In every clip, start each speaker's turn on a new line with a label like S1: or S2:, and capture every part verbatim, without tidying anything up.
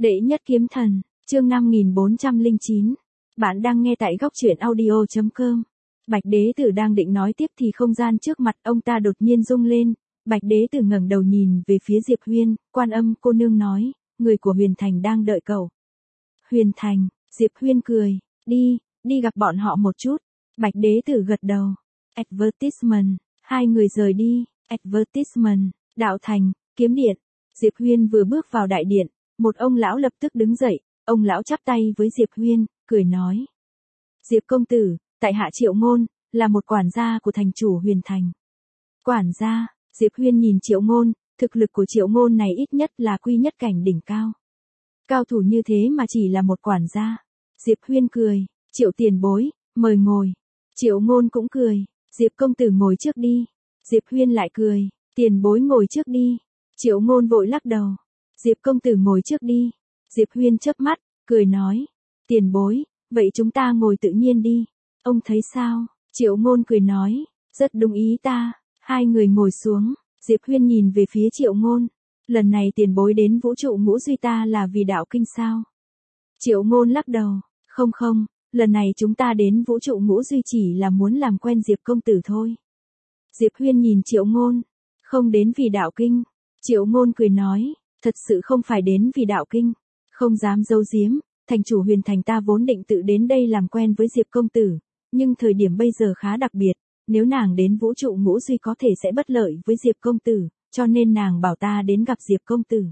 S1: Đệ nhất kiếm thần, chương năm nghìn bốn trăm lẻ chín. Bạn đang nghe tại góc truyện audio chấm com. Bạch đế tử đang định nói tiếp thì không gian trước mặt ông ta đột nhiên rung lên. Bạch đế tử ngẩng đầu nhìn về phía Diệp Huyên, Quan Âm cô nương nói, người của Huyền Thành đang đợi cậu. Huyền Thành, Diệp Huyên cười, đi, đi gặp bọn họ một chút. Bạch đế tử gật đầu. Advertisement, hai người rời đi. Advertisement, đạo thành, kiếm điện. Diệp Huyên vừa bước vào đại điện, một ông lão lập tức đứng dậy, ông lão chắp tay với Diệp Huyên, cười nói. Diệp công tử, tại hạ Triệu Ngôn, là một quản gia của thành chủ Huyền Thành. Quản gia, Diệp Huyên nhìn Triệu Ngôn, thực lực của Triệu Ngôn này ít nhất là quy nhất cảnh đỉnh cao. Cao thủ như thế mà chỉ là một quản gia. Diệp Huyên cười, Triệu tiền bối, mời ngồi. Triệu Ngôn cũng cười, Diệp công tử ngồi trước đi. Diệp Huyên lại cười, tiền bối ngồi trước đi. Triệu Ngôn vội lắc đầu. Diệp công tử ngồi trước đi. Diệp Huyên chớp mắt, cười nói. Tiền bối, vậy chúng ta ngồi tự nhiên đi. Ông thấy sao? Triệu Ngôn cười nói. Rất đúng ý ta. Hai người ngồi xuống. Diệp Huyên nhìn về phía Triệu Ngôn. Lần này tiền bối đến vũ trụ ngũ duy ta là vì đạo kinh sao? Triệu Ngôn lắc đầu. Không không, lần này chúng ta đến vũ trụ ngũ duy chỉ là muốn làm quen Diệp công tử thôi. Diệp Huyên nhìn Triệu Ngôn. Không đến vì đạo kinh. Triệu Ngôn cười nói. Thật sự không phải đến vì đạo kinh. Không dám giấu giếm, thành chủ Huyền Thành ta vốn định tự đến đây làm quen với Diệp công tử. Nhưng thời điểm bây giờ khá đặc biệt. Nếu nàng đến vũ trụ ngũ duy có thể sẽ bất lợi với Diệp công tử. Cho nên nàng bảo ta đến gặp Diệp công tử.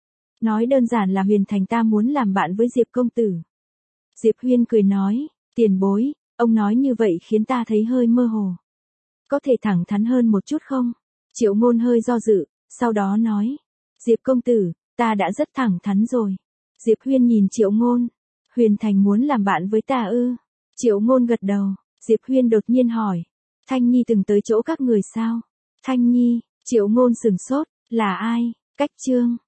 S1: Nói đơn giản là Huyền Thành ta muốn làm bạn với Diệp công tử. Diệp Huyên cười nói. Tiền bối, ông nói như vậy khiến ta thấy hơi mơ hồ. Có thể thẳng thắn hơn một chút không? Triệu Ngôn hơi do dự, sau đó nói. Diệp công tử, ta đã rất thẳng thắn rồi. Diệp Huyên nhìn Triệu Ngôn. Huyền Thành muốn làm bạn với ta ư? Triệu Ngôn gật đầu. Diệp Huyên đột nhiên hỏi. Thanh Nhi từng tới chỗ các người sao? Thanh Nhi, Triệu Ngôn sừng sốt. Là ai? Cách Trương.